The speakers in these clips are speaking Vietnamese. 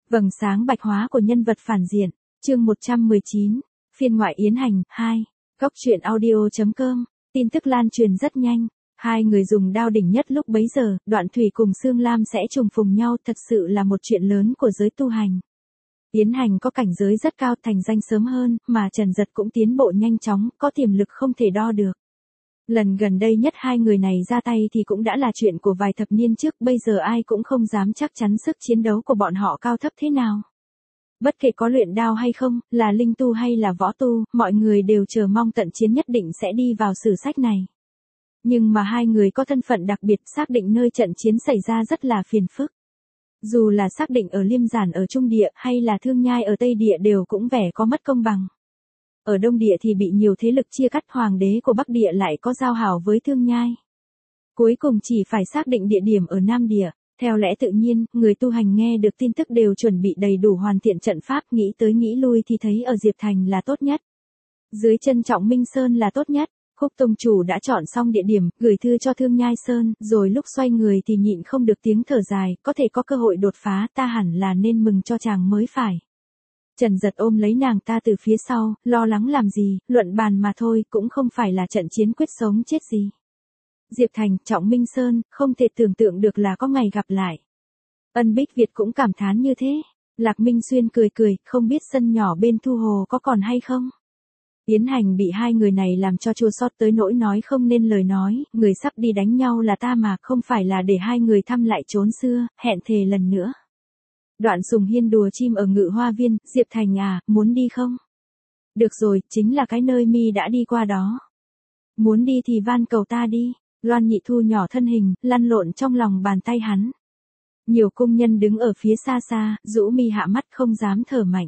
Vầng sáng bạch hóa của nhân vật phản diện, chương 119, phiên ngoại Yến Hành, 2, góc truyện audio.com, tin tức lan truyền rất nhanh, hai người dùng đao đỉnh nhất lúc bấy giờ, Đoạn Thủy cùng Sương Lam sẽ trùng phùng nhau thật sự là một chuyện lớn của giới tu hành. Yến Hành có cảnh giới rất cao thành danh sớm hơn, mà Trần Dật cũng tiến bộ nhanh chóng, có tiềm lực không thể đo được. Lần gần đây nhất hai người này ra tay thì cũng đã là chuyện của vài thập niên trước, bây giờ ai cũng không dám chắc chắn sức chiến đấu của bọn họ cao thấp thế nào. Bất kể có luyện đao hay không, là linh tu hay là võ tu, mọi người đều chờ mong trận chiến nhất định sẽ đi vào sử sách này. Nhưng mà hai người có thân phận đặc biệt, xác định nơi trận chiến xảy ra rất là phiền phức. Dù là xác định ở Liêm Giản ở Trung Địa hay là Thương Nhai ở Tây Địa đều cũng vẻ có mất công bằng. Ở Đông Địa thì bị nhiều thế lực chia cắt, hoàng đế của Bắc Địa lại có giao hảo với Thương Nhai. Cuối cùng chỉ phải xác định địa điểm ở Nam Địa. Theo lẽ tự nhiên, người tu hành nghe được tin tức đều chuẩn bị đầy đủ hoàn thiện trận pháp, nghĩ tới nghĩ lui thì thấy ở Diệp Thành là tốt nhất. Dưới chân Trọng Minh Sơn là tốt nhất. Khúc tông chủ đã chọn xong địa điểm, gửi thư cho Thương Nhai Sơn, rồi lúc xoay người thì nhịn không được tiếng thở dài, có thể có cơ hội đột phá, ta hẳn là nên mừng cho chàng mới phải. Trần Dật ôm lấy nàng ta từ phía sau, lo lắng làm gì, luận bàn mà thôi, cũng không phải là trận chiến quyết sống chết gì. Diệp Thành, Trọng Minh Sơn, không thể tưởng tượng được là có ngày gặp lại. Ân Bích Việt cũng cảm thán như thế. Lạc Minh Xuyên cười cười, không biết sân nhỏ bên Thu Hồ có còn hay không. Yến Hành bị hai người này làm cho chua xót tới nỗi nói không nên lời nói, người sắp đi đánh nhau là ta mà, không phải là để hai người thăm lại chốn xưa, hẹn thề lần nữa. Đoạn Sùng Hiên đùa chim ở Ngự Hoa Viên, Diệp Thành à, muốn đi không? Được rồi, chính là cái nơi mi đã đi qua đó. Muốn đi thì van cầu ta đi. Loan Nhị thu nhỏ thân hình, lăn lộn trong lòng bàn tay hắn. Nhiều cung nhân đứng ở phía xa xa, rũ mi hạ mắt không dám thở mạnh.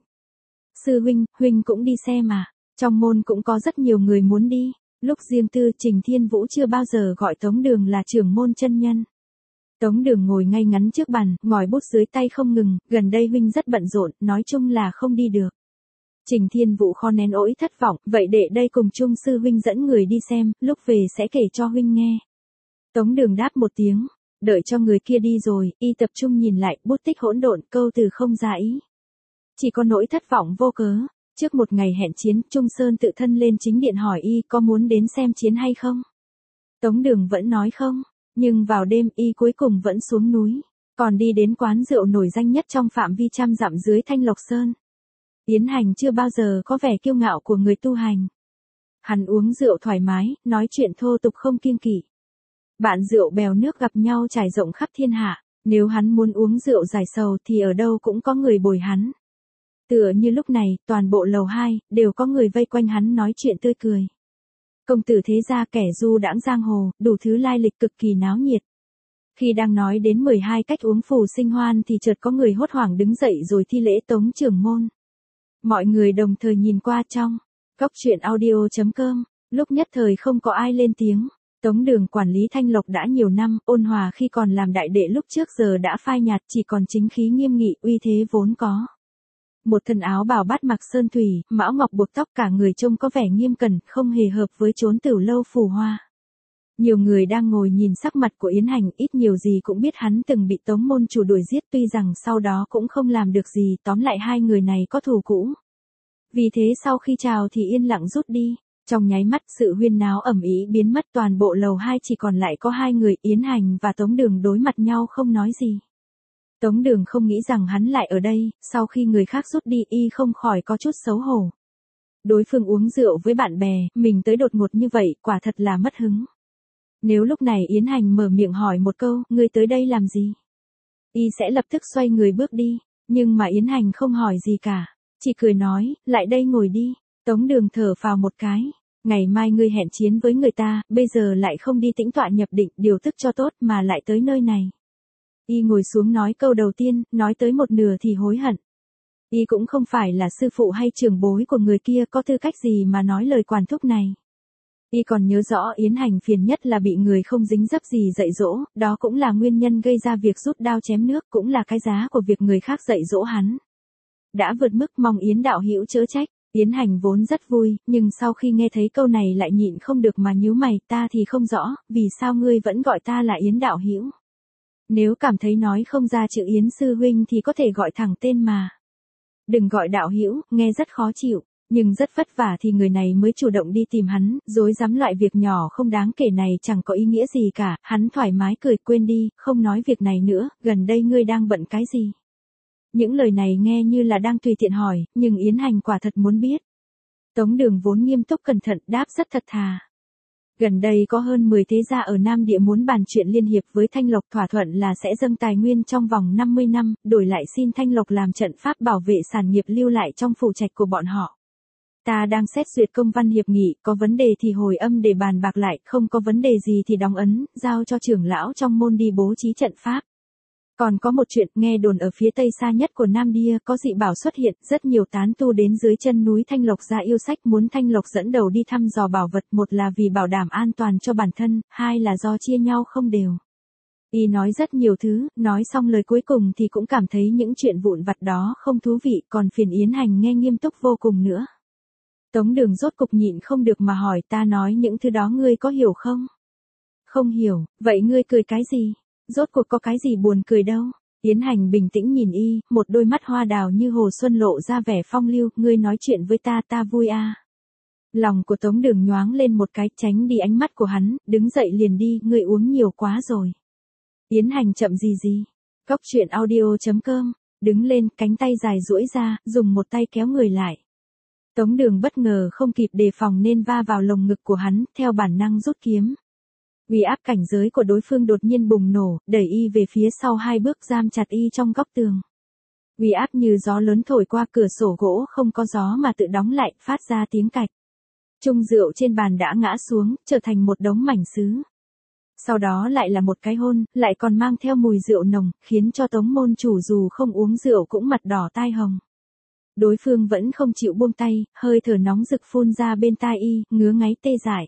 Sư huynh cũng đi xem mà. Trong môn cũng có rất nhiều người muốn đi. Lúc riêng tư, Trình Thiên Vũ chưa bao giờ gọi Tống Đường là trưởng môn chân nhân. Tống Đường ngồi ngay ngắn trước bàn, ngòi bút dưới tay không ngừng, gần đây huynh rất bận rộn, nói chung là không đi được. Trình Thiên Vũ khó nén nỗi thất vọng, vậy để đây cùng chung sư huynh dẫn người đi xem, lúc về sẽ kể cho huynh nghe. Tống Đường đáp một tiếng, đợi cho người kia đi rồi, y tập trung nhìn lại, bút tích hỗn độn, câu từ không ra ý. Chỉ có nỗi thất vọng vô cớ. Trước một ngày hẹn chiến, Trung Sơn tự thân lên chính điện hỏi y có muốn đến xem chiến hay không. Tống Đường vẫn nói không, nhưng vào đêm y cuối cùng vẫn xuống núi, còn đi đến quán rượu nổi danh nhất trong phạm vi trăm dặm dưới Thanh Lộc Sơn. Yến Hành chưa bao giờ có vẻ kiêu ngạo của người tu hành. Hắn uống rượu thoải mái, nói chuyện thô tục không kiêng kỵ. Bạn rượu bèo nước gặp nhau trải rộng khắp thiên hạ, nếu hắn muốn uống rượu giải sầu thì ở đâu cũng có người bồi hắn. Tựa như lúc này, toàn bộ lầu 2, đều có người vây quanh hắn nói chuyện tươi cười. Công tử thế gia kẻ du đãng giang hồ, đủ thứ lai lịch cực kỳ náo nhiệt. Khi đang nói đến 12 cách uống phù sinh hoan thì chợt có người hốt hoảng đứng dậy rồi thi lễ Tống trưởng môn. Mọi người đồng thời nhìn qua trong góc truyện audio.com, lúc nhất thời không có ai lên tiếng. Tống Đường quản lý Thanh Lộc đã nhiều năm, ôn hòa khi còn làm đại đệ lúc trước giờ đã phai nhạt, chỉ còn chính khí nghiêm nghị, uy thế vốn có. Một thân áo bào bát mặc sơn thủy, mão ngọc buộc tóc, cả người trông có vẻ nghiêm cẩn, không hề hợp với chốn tửu lâu phù hoa. Nhiều người đang ngồi nhìn sắc mặt của Yến Hành, ít nhiều gì cũng biết hắn từng bị Tống môn chủ đuổi giết, tuy rằng sau đó cũng không làm được gì, tóm lại hai người này có thù cũ. Vì thế sau khi chào thì yên lặng rút đi. Trong nháy mắt sự huyên náo ầm ĩ biến mất, toàn bộ lầu 2 chỉ còn lại có hai người, Yến Hành và Tống Đường đối mặt nhau không nói gì. Tống Đường không nghĩ rằng hắn lại ở đây, sau khi người khác rút đi y không khỏi có chút xấu hổ. Đối phương uống rượu với bạn bè, mình tới đột ngột như vậy, quả thật là mất hứng. Nếu lúc này Yến Hành mở miệng hỏi một câu, ngươi tới đây làm gì? Y sẽ lập tức xoay người bước đi, nhưng mà Yến Hành không hỏi gì cả, chỉ cười nói, lại đây ngồi đi. Tống Đường thở phào một cái, ngày mai ngươi hẹn chiến với người ta, bây giờ lại không đi tĩnh tọa nhập định, điều tức cho tốt mà lại tới nơi này. Y ngồi xuống nói câu đầu tiên, nói tới một nửa thì hối hận. Y cũng không phải là sư phụ hay trưởng bối của người kia, có tư cách gì mà nói lời quản thúc này. Y còn nhớ rõ Yến Hành phiền nhất là bị người không dính dấp gì dạy dỗ, đó cũng là nguyên nhân gây ra việc rút đao chém nước, cũng là cái giá của việc người khác dạy dỗ hắn. Đã vượt mức, mong Yến đạo hữu chớ trách. Yến Hành vốn rất vui, nhưng sau khi nghe thấy câu này lại nhịn không được mà nhíu mày, ta thì không rõ, vì sao ngươi vẫn gọi ta là Yến đạo hữu. Nếu cảm thấy nói không ra chữ Yến sư huynh thì có thể gọi thẳng tên mà. Đừng gọi đạo hữu, nghe rất khó chịu, nhưng rất vất vả thì người này mới chủ động đi tìm hắn, dối dám loại việc nhỏ không đáng kể này chẳng có ý nghĩa gì cả, hắn thoải mái cười quên đi, không nói việc này nữa, gần đây ngươi đang bận cái gì? Những lời này nghe như là đang tùy tiện hỏi, nhưng Yến Hành quả thật muốn biết. Tống Đường vốn nghiêm túc cẩn thận đáp rất thật thà. Gần đây có hơn 10 thế gia ở Nam Địa muốn bàn chuyện liên hiệp với Thanh Lộc thỏa thuận là sẽ dâng tài nguyên trong vòng 50 năm, đổi lại xin Thanh Lộc làm trận pháp bảo vệ sản nghiệp lưu lại trong phủ trạch của bọn họ. Ta đang xét duyệt công văn hiệp nghị, có vấn đề thì hồi âm để bàn bạc lại, không có vấn đề gì thì đóng ấn, giao cho trưởng lão trong môn đi bố trí trận pháp. Còn có một chuyện, nghe đồn ở phía tây xa nhất của Nam Địa có dị bảo xuất hiện, rất nhiều tán tu đến dưới chân núi Thanh Lộc ra yêu sách muốn Thanh Lộc dẫn đầu đi thăm dò bảo vật, một là vì bảo đảm an toàn cho bản thân, hai là do chia nhau không đều. Y nói rất nhiều thứ, nói xong lời cuối cùng thì cũng cảm thấy những chuyện vụn vặt đó không thú vị, còn phiền Yến Hành nghe nghiêm túc vô cùng nữa. Tống Đường rốt cục nhịn không được mà hỏi, ta nói những thứ đó ngươi có hiểu không? Không hiểu, vậy ngươi cười cái gì? Rốt cuộc có cái gì buồn cười đâu? Yến Hành bình tĩnh nhìn y, một đôi mắt hoa đào như hồ xuân lộ ra vẻ phong lưu, ngươi nói chuyện với ta ta vui à. Lòng của Tống Đường nhoáng lên một cái, tránh đi ánh mắt của hắn, đứng dậy liền đi, ngươi uống nhiều quá rồi. Yến Hành chậm gì. Cóc truyện audio.com, đứng lên, cánh tay dài duỗi ra, dùng một tay kéo người lại. Tống Đường bất ngờ không kịp đề phòng nên va vào lồng ngực của hắn, theo bản năng rút kiếm. Uy áp cảnh giới của đối phương đột nhiên bùng nổ, đẩy y về phía sau 2 bước, giam chặt y trong góc tường. Uy áp như gió lớn thổi qua, cửa sổ gỗ không có gió mà tự đóng lại, phát ra tiếng cạch. Chung rượu trên bàn đã ngã xuống, trở thành một đống mảnh sứ. Sau đó lại là một cái hôn, lại còn mang theo mùi rượu nồng, khiến cho Tống môn chủ dù không uống rượu cũng mặt đỏ tai hồng. Đối phương vẫn không chịu buông tay, hơi thở nóng rực phun ra bên tai y, ngứa ngáy tê dại.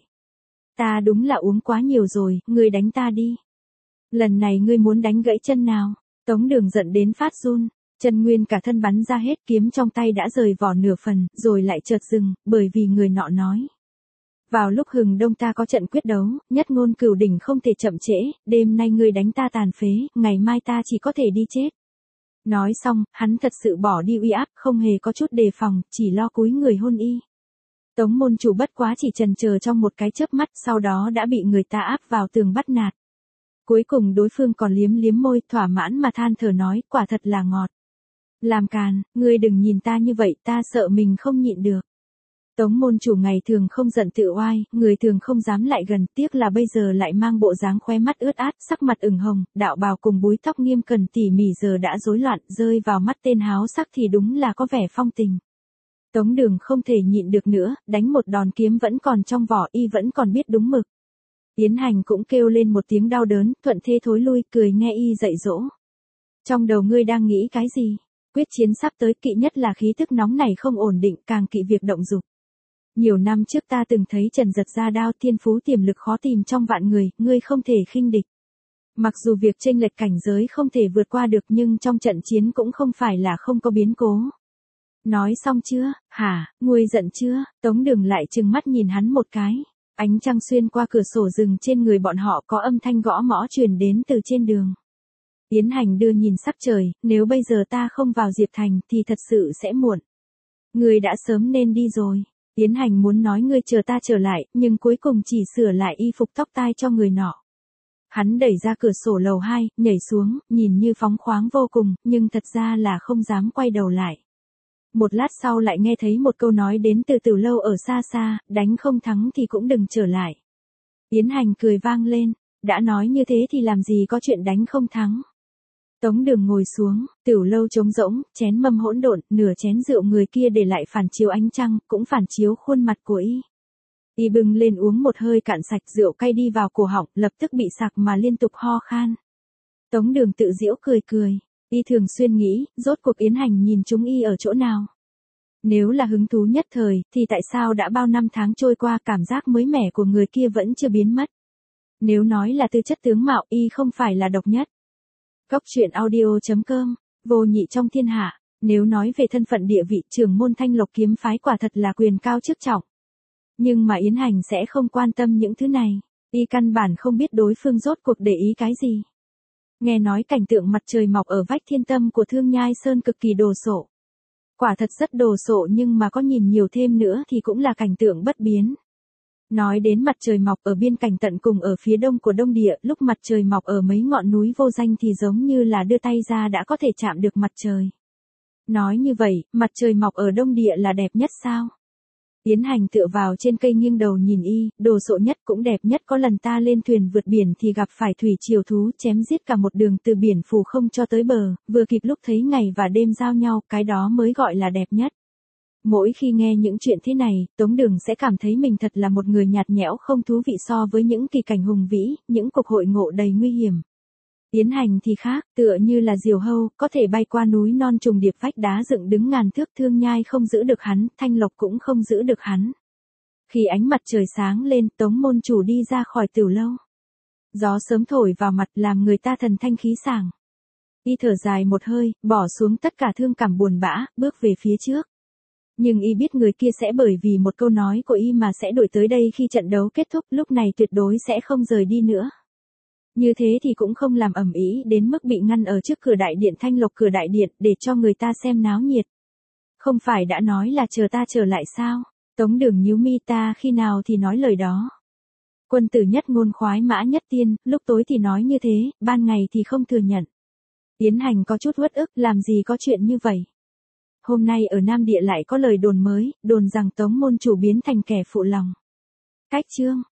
Ta đúng là uống quá nhiều rồi, ngươi đánh ta đi. Lần này ngươi muốn đánh gãy chân nào? Tống Đường giận đến phát run, chân nguyên cả thân bắn ra hết, kiếm trong tay đã rời vỏ nửa phần, rồi lại chợt dừng, bởi vì người nọ nói. Vào lúc hừng đông ta có trận quyết đấu, nhất ngôn cửu đỉnh không thể chậm trễ, đêm nay ngươi đánh ta tàn phế, ngày mai ta chỉ có thể đi chết. Nói xong, hắn thật sự bỏ đi uy áp, không hề có chút đề phòng, chỉ lo cúi người hôn y. Tống môn chủ bất quá chỉ chần chờ trong một cái chớp mắt, sau đó đã bị người ta áp vào tường bắt nạt. Cuối cùng đối phương còn liếm liếm môi, thỏa mãn mà than thở nói, quả thật là ngọt. Làm càn, ngươi đừng nhìn ta như vậy, ta sợ mình không nhịn được. Tống môn chủ ngày thường không giận tự oai, người thường không dám lại gần, tiếc là bây giờ lại mang bộ dáng khóe mắt ướt át, sắc mặt ửng hồng, đạo bào cùng búi tóc nghiêm cẩn tỉ mỉ giờ đã rối loạn, rơi vào mắt tên háo sắc thì đúng là có vẻ phong tình. Tống Đường không thể nhịn được nữa, đánh một đòn, kiếm vẫn còn trong vỏ, y vẫn còn biết đúng mực. Yến Hành cũng kêu lên một tiếng đau đớn, thuận thế thối lui, cười nghe y dạy dỗ. Trong đầu ngươi đang nghĩ cái gì? Quyết chiến sắp tới, kỵ nhất là khí tức nóng này không ổn định, càng kỵ việc động dục. Nhiều năm trước ta từng thấy Trần Giật ra đao, thiên phú tiềm lực khó tìm trong vạn người, ngươi không thể khinh địch. Mặc dù việc chênh lệch cảnh giới không thể vượt qua được nhưng trong trận chiến cũng không phải là không có biến cố. Nói xong chưa, hả, nguôi giận chưa? Tống Đường lại trừng mắt nhìn hắn một cái. Ánh trăng xuyên qua cửa sổ rừng trên người bọn họ, có âm thanh gõ mõ truyền đến từ trên đường. Yến Hành đưa nhìn sắc trời, nếu bây giờ ta không vào Diệp Thành thì thật sự sẽ muộn. Ngươi đã sớm nên đi rồi. Yến Hành muốn nói ngươi chờ ta trở lại, nhưng cuối cùng chỉ sửa lại y phục tóc tai cho người nọ. Hắn đẩy ra cửa sổ lầu 2, nhảy xuống, nhìn như phóng khoáng vô cùng, nhưng thật ra là không dám quay đầu lại. Một lát sau lại nghe thấy một câu nói đến từ Từ Lâu ở xa xa, đánh không thắng thì cũng đừng trở lại. Yến Hành cười vang lên, đã nói như thế thì làm gì có chuyện đánh không thắng. Tống Đường ngồi xuống, Tiểu Lâu trống rỗng, chén mâm hỗn độn, nửa chén rượu người kia để lại phản chiếu ánh trăng, cũng phản chiếu khuôn mặt của y. Y bưng lên uống một hơi cạn sạch, rượu cay đi vào cổ họng, lập tức bị sặc mà liên tục ho khan. Tống Đường tự giễu cười cười, y thường xuyên nghĩ, rốt cuộc Yến Hành nhìn chúng y ở chỗ nào. Nếu là hứng thú nhất thời, thì tại sao đã bao năm tháng trôi qua cảm giác mới mẻ của người kia vẫn chưa biến mất. Nếu nói là tư chất tướng mạo, y không phải là độc nhất. Cóc truyện audio.com, vô nhị trong thiên hạ, nếu nói về thân phận địa vị, trưởng môn Thanh Lộc kiếm phái quả thật là quyền cao chức trọng. Nhưng mà Yến Hành sẽ không quan tâm những thứ này, y căn bản không biết đối phương rốt cuộc để ý cái gì. Nghe nói cảnh tượng mặt trời mọc ở vách thiên tâm của Thương Nhai Sơn cực kỳ đồ sộ. Quả thật rất đồ sộ, nhưng mà có nhìn nhiều thêm nữa thì cũng là cảnh tượng bất biến. Nói đến mặt trời mọc ở biên cảnh tận cùng ở phía đông của Đông Địa, lúc mặt trời mọc ở mấy ngọn núi vô danh thì giống như là đưa tay ra đã có thể chạm được mặt trời. Nói như vậy, mặt trời mọc ở Đông Địa là đẹp nhất sao? Yến Hành tựa vào trên cây nghiêng đầu nhìn y, đồ sộ nhất cũng đẹp nhất, có lần ta lên thuyền vượt biển thì gặp phải thủy triều thú chém giết cả một đường từ biển phù không cho tới bờ, vừa kịp lúc thấy ngày và đêm giao nhau, cái đó mới gọi là đẹp nhất. Mỗi khi nghe những chuyện thế này, Tống Đường sẽ cảm thấy mình thật là một người nhạt nhẽo không thú vị so với những kỳ cảnh hùng vĩ, những cuộc hội ngộ đầy nguy hiểm. Yến Hành thì khác, tựa như là diều hâu, có thể bay qua núi non trùng điệp vách đá dựng đứng ngàn thước, Thương Nhai không giữ được hắn, Thanh Lộc cũng không giữ được hắn. Khi ánh mặt trời sáng lên, Tống môn chủ đi ra khỏi tửu lâu. Gió sớm thổi vào mặt làm người ta thần thanh khí sảng. Y thở dài một hơi, bỏ xuống tất cả thương cảm buồn bã, bước về phía trước. Nhưng y biết người kia sẽ bởi vì một câu nói của y mà sẽ đuổi tới đây khi trận đấu kết thúc, lúc này tuyệt đối sẽ không rời đi nữa. Như thế thì cũng không làm ầm ĩ đến mức bị ngăn ở trước cửa đại điện. Thanh Lộc cửa đại điện để cho người ta xem náo nhiệt. Không phải đã nói là chờ ta trở lại sao? Tống Đường nhíu mi, ta khi nào thì nói lời đó. Quân tử nhất ngôn khoái mã nhất tiên, lúc tối thì nói như thế, ban ngày thì không thừa nhận. Yến Hành có chút uất ức, làm gì có chuyện như vậy. Hôm nay ở Nam Địa lại có lời đồn mới, đồn rằng Tống môn chủ biến thành kẻ phụ lòng. Cách chương